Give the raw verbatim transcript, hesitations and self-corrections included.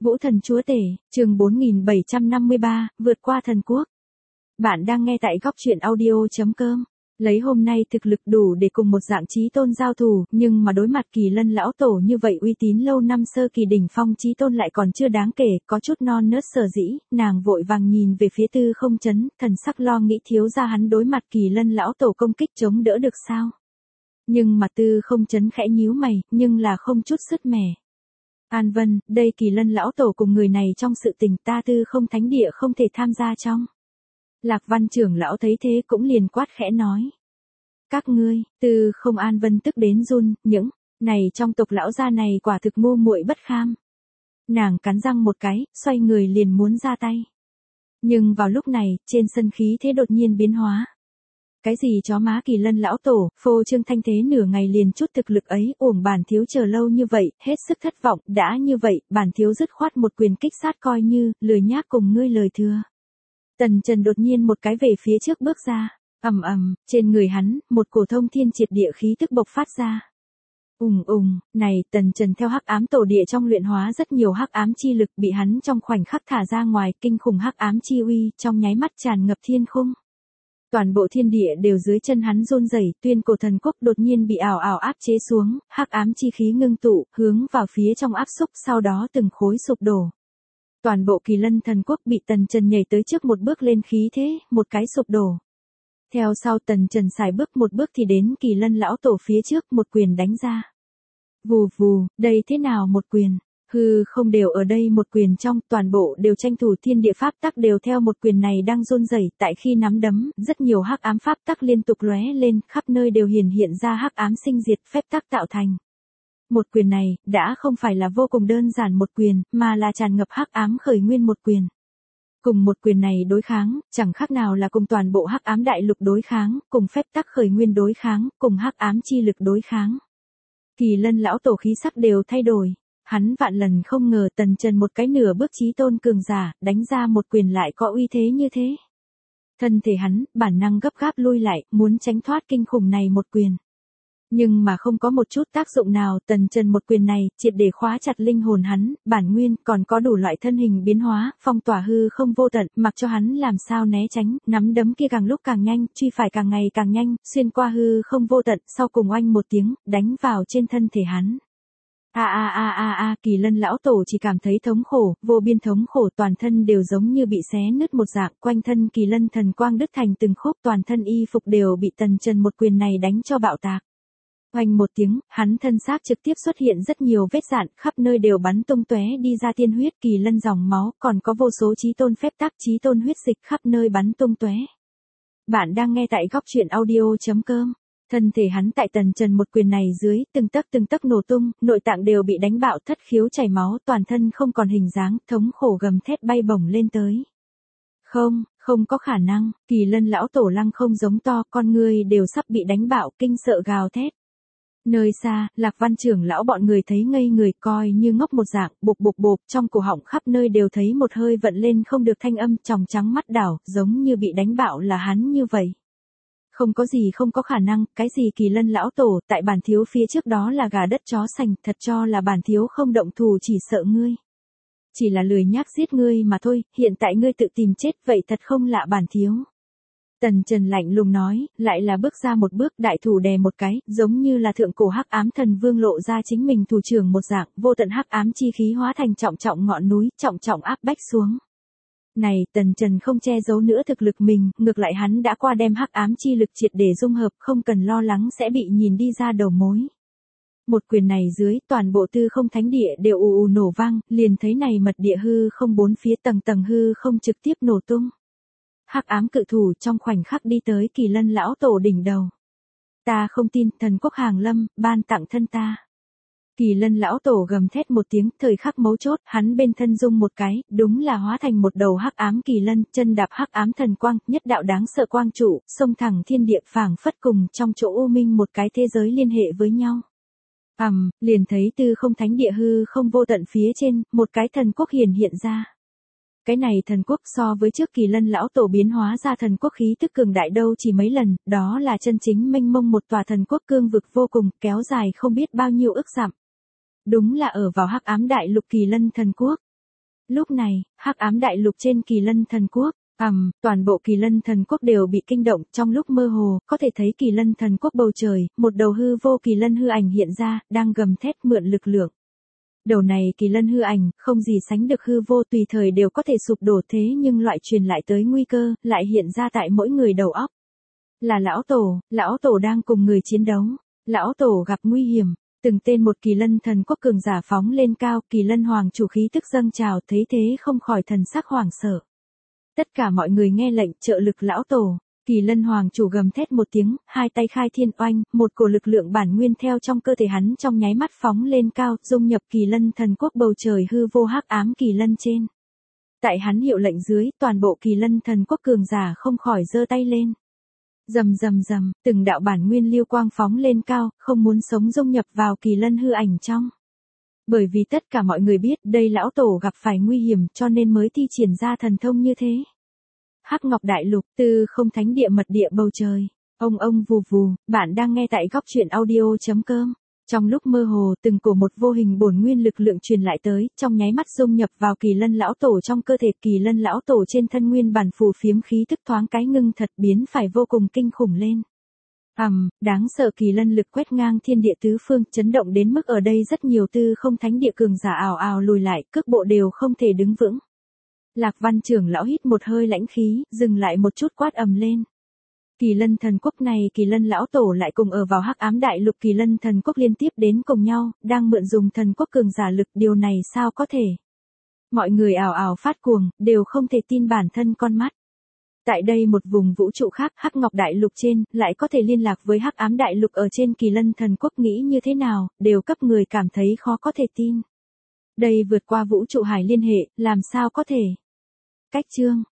Vũ thần chúa tể, chương bốn nghìn bảy trăm năm mươi ba, vượt qua thần quốc. Bạn đang nghe tại góc truyện audio.com. Lấy hôm nay thực lực đủ để cùng một dạng chí tôn giao thủ, nhưng mà đối mặt Kỳ Lân lão tổ như vậy uy tín lâu năm sơ kỳ đỉnh phong chí tôn lại còn chưa đáng kể, có chút non nớt sở dĩ, nàng vội vàng nhìn về phía Tư Không Chấn, thần sắc lo nghĩ thiếu gia hắn đối mặt Kỳ Lân lão tổ công kích chống đỡ được sao? Nhưng mà Tư Không Chấn khẽ nhíu mày, nhưng là không chút sứt mẻ. An Vân, đây Kỳ Lân lão tổ cùng người này trong sự tình ta Tư Không thánh địa không thể tham gia trong. Lạc Văn trưởng lão thấy thế cũng liền quát khẽ nói. Các ngươi, Tư Không An Vân tức đến run, những này trong tộc lão gia này quả thực ngu muội bất kham. Nàng cắn răng một cái, xoay người liền muốn ra tay. Nhưng vào lúc này, trên sân khí thế đột nhiên biến hóa. Cái gì chó má Kỳ Lân lão tổ, phô trương thanh thế nửa ngày liền chút thực lực ấy, uổng bản thiếu chờ lâu như vậy, hết sức thất vọng, đã như vậy, bản thiếu dứt khoát một quyền kích sát coi như, lười nhác cùng ngươi lời thừa. Tần Trần đột nhiên một cái về phía trước bước ra, ầm ầm, trên người hắn, một cổ thông thiên triệt địa khí tức bộc phát ra. Ùng ùng, này, Tần Trần theo hắc ám tổ địa trong luyện hóa rất nhiều hắc ám chi lực bị hắn trong khoảnh khắc thả ra ngoài, kinh khủng hắc ám chi uy, trong nháy mắt tràn ngập thiên khung. Toàn bộ thiên địa đều dưới chân hắn run rẩy, tuyên cổ thần quốc đột nhiên bị ảo ảo áp chế xuống, hắc ám chi khí ngưng tụ, hướng vào phía trong áp xúc, sau đó từng khối sụp đổ. Toàn bộ Kỳ Lân thần quốc bị Tần Trần nhảy tới trước một bước lên khí thế, một cái sụp đổ. Theo sau Tần Trần xài bước một bước thì đến Kỳ Lân lão tổ phía trước, một quyền đánh ra. Vù vù, đây thế nào một quyền? Hư không đều ở đây một quyền trong, toàn bộ đều tranh thủ thiên địa pháp tắc đều theo một quyền này đang run rẩy, tại khi nắm đấm, rất nhiều hắc ám pháp tắc liên tục lóe lên, khắp nơi đều hiển hiện ra hắc ám sinh diệt phép tắc tạo thành. Một quyền này, đã không phải là vô cùng đơn giản một quyền, mà là tràn ngập hắc ám khởi nguyên một quyền. Cùng một quyền này đối kháng, chẳng khác nào là cùng toàn bộ hắc ám đại lục đối kháng, cùng phép tắc khởi nguyên đối kháng, cùng hắc ám chi lực đối kháng. Kỳ Lân lão tổ khí sắc đều thay đổi. Hắn vạn lần không ngờ Tần Trần một cái nửa bước chí tôn cường giả, đánh ra một quyền lại có uy thế như thế. Thân thể hắn, bản năng gấp gáp lui lại, muốn tránh thoát kinh khủng này một quyền. Nhưng mà không có một chút tác dụng nào, Tần Trần một quyền này, triệt để khóa chặt linh hồn hắn, bản nguyên, còn có đủ loại thân hình biến hóa, phong tỏa hư không vô tận, mặc cho hắn làm sao né tránh, nắm đấm kia càng lúc càng nhanh, truy phải càng ngày càng nhanh, xuyên qua hư không vô tận, sau cùng oanh một tiếng, đánh vào trên thân thể hắn. A a a a a, Kỳ Lân lão tổ chỉ cảm thấy thống khổ, vô biên thống khổ, toàn thân đều giống như bị xé nứt một dạng, quanh thân Kỳ Lân thần quang đứt thành từng khúc, toàn thân y phục đều bị Tần Trần một quyền này đánh cho bạo tạc. Oanh một tiếng, hắn thân xác trực tiếp xuất hiện rất nhiều vết rạn, khắp nơi đều bắn tung tóe đi ra tiên huyết, Kỳ Lân dòng máu, còn có vô số chí tôn phép tắc, chí tôn huyết dịch khắp nơi bắn tung tóe. Bạn đang nghe tại góc truyện audio.com. Thân thể hắn tại Tần Trần một quyền này dưới, từng tấc từng tấc nổ tung, nội tạng đều bị đánh bạo, thất khiếu chảy máu, toàn thân không còn hình dáng, thống khổ gầm thét bay bổng lên tới. Không, không có khả năng, Kỳ Lân lão tổ lăng không giống to, con người đều sắp bị đánh bạo, kinh sợ gào thét. Nơi xa, Lạc Văn trưởng lão bọn người thấy ngây người, coi như ngốc một dạng, bộp bộp bộp, trong cổ họng khắp nơi đều thấy một hơi vận lên không được thanh âm, tròng trắng mắt đảo, giống như bị đánh bạo là hắn như vậy. Không có gì không có khả năng, cái gì Kỳ Lân lão tổ, tại bản thiếu phía trước đó là gà đất chó sành, thật cho là bản thiếu không động thủ chỉ sợ ngươi. Chỉ là lười nhác giết ngươi mà thôi, hiện tại ngươi tự tìm chết vậy thật không lạ bản thiếu. Tần Trần lạnh lùng nói, lại là bước ra một bước, đại thủ đè một cái, giống như là thượng cổ hắc ám thần vương lộ ra chính mình thủ trưởng một dạng, vô tận hắc ám chi khí hóa thành trọng trọng ngọn núi, trọng trọng áp bách xuống. Này, Tần Trần không che giấu nữa thực lực mình, ngược lại hắn đã qua đem hắc ám chi lực triệt để dung hợp, không cần lo lắng sẽ bị nhìn đi ra đầu mối. Một quyền này dưới, toàn bộ Tư Không thánh địa đều ù ù nổ vang, liền thấy này mật địa hư không bốn phía tầng tầng hư không trực tiếp nổ tung. Hắc ám cự thủ trong khoảnh khắc đi tới Kỳ Lân lão tổ đỉnh đầu. Ta không tin, thần quốc hàng lâm, ban tặng thân ta. Kỳ Lân lão tổ gầm thét một tiếng, thời khắc mấu chốt, hắn bên thân dung một cái, đúng là hóa thành một đầu hắc ám kỳ lân, chân đạp hắc ám thần quang, nhất đạo đáng sợ quang trụ, xông thẳng thiên địa, phảng phất cùng trong chỗ u minh một cái thế giới liên hệ với nhau. Ầm, um, liền thấy Tư Không thánh địa hư không vô tận phía trên, một cái thần quốc hiển hiện ra. Cái này thần quốc so với trước Kỳ Lân lão tổ biến hóa ra thần quốc khí tức cường đại đâu chỉ mấy lần, đó là chân chính mênh mông một tòa thần quốc cương vực vô cùng, kéo dài không biết bao nhiêu ức dặm. Đúng là ở vào hắc ám đại lục Kỳ Lân thần quốc. Lúc này, hắc ám đại lục trên Kỳ Lân Thần Quốc, ầm, toàn bộ Kỳ Lân Thần Quốc đều bị kinh động, trong lúc mơ hồ, có thể thấy Kỳ Lân Thần Quốc bầu trời, một đầu hư vô Kỳ Lân hư ảnh hiện ra, đang gầm thét mượn lực lượng. Đầu này Kỳ Lân hư ảnh, không gì sánh được hư vô, tùy thời đều có thể sụp đổ, thế nhưng loại truyền lại tới nguy cơ, lại hiện ra tại mỗi người đầu óc. Là lão tổ, lão tổ đang cùng người chiến đấu, lão tổ gặp nguy hiểm. Từng tên một Kỳ Lân Thần Quốc cường giả phóng lên cao, Kỳ Lân Hoàng chủ khí tức dâng trào, thấy thế không khỏi thần sắc hoảng sợ. Tất cả mọi người nghe lệnh trợ lực lão tổ. Kỳ Lân Hoàng chủ gầm thét một tiếng, hai tay khai thiên oanh, một cổ lực lượng bản nguyên theo trong cơ thể hắn trong nháy mắt phóng lên cao, dung nhập Kỳ Lân Thần Quốc bầu trời hư vô hắc ám Kỳ Lân trên. Tại hắn hiệu lệnh dưới, toàn bộ Kỳ Lân Thần Quốc cường giả không khỏi giơ tay lên. Rầm rầm rầm, từng đạo bản nguyên lưu quang phóng lên cao, không muốn sống dung nhập vào Kỳ Lân hư ảnh trong. Bởi vì tất cả mọi người biết đây lão tổ gặp phải nguy hiểm cho nên mới thi triển ra thần thông như thế. Hắc Ngọc Đại Lục, tư không thánh địa mật địa bầu trời. Ông ông vù vù, bạn đang nghe tại góc truyện audio.com. Trong lúc mơ hồ, từng cổ một vô hình bổn nguyên lực lượng truyền lại tới, trong nháy mắt dung nhập vào Kỳ Lân lão tổ trong cơ thể. Kỳ Lân lão tổ trên thân nguyên bản phù phiếm khí tức thoáng cái ngưng thật biến phải vô cùng kinh khủng lên. Ầm, um, đáng sợ Kỳ Lân lực quét ngang thiên địa tứ phương, chấn động đến mức ở đây rất nhiều tư không thánh địa cường giả ào ào lùi lại, cước bộ đều không thể đứng vững. Lạc Văn trưởng lão hít một hơi lãnh khí, dừng lại một chút quát ầm lên. Kỳ Lân Thần Quốc này, Kỳ Lân lão tổ lại cùng ở vào hắc ám đại lục, Kỳ Lân Thần Quốc liên tiếp đến cùng nhau, đang mượn dùng thần quốc cường giả lực, điều này sao có thể? Mọi người ào ào phát cuồng, đều không thể tin bản thân con mắt. Tại đây một vùng vũ trụ khác, Hắc Ngọc Đại Lục trên, lại có thể liên lạc với hắc ám đại lục ở trên Kỳ Lân Thần Quốc, nghĩ như thế nào, đều cấp người cảm thấy khó có thể tin. Đây vượt qua vũ trụ hải liên hệ, làm sao có thể? Cách chương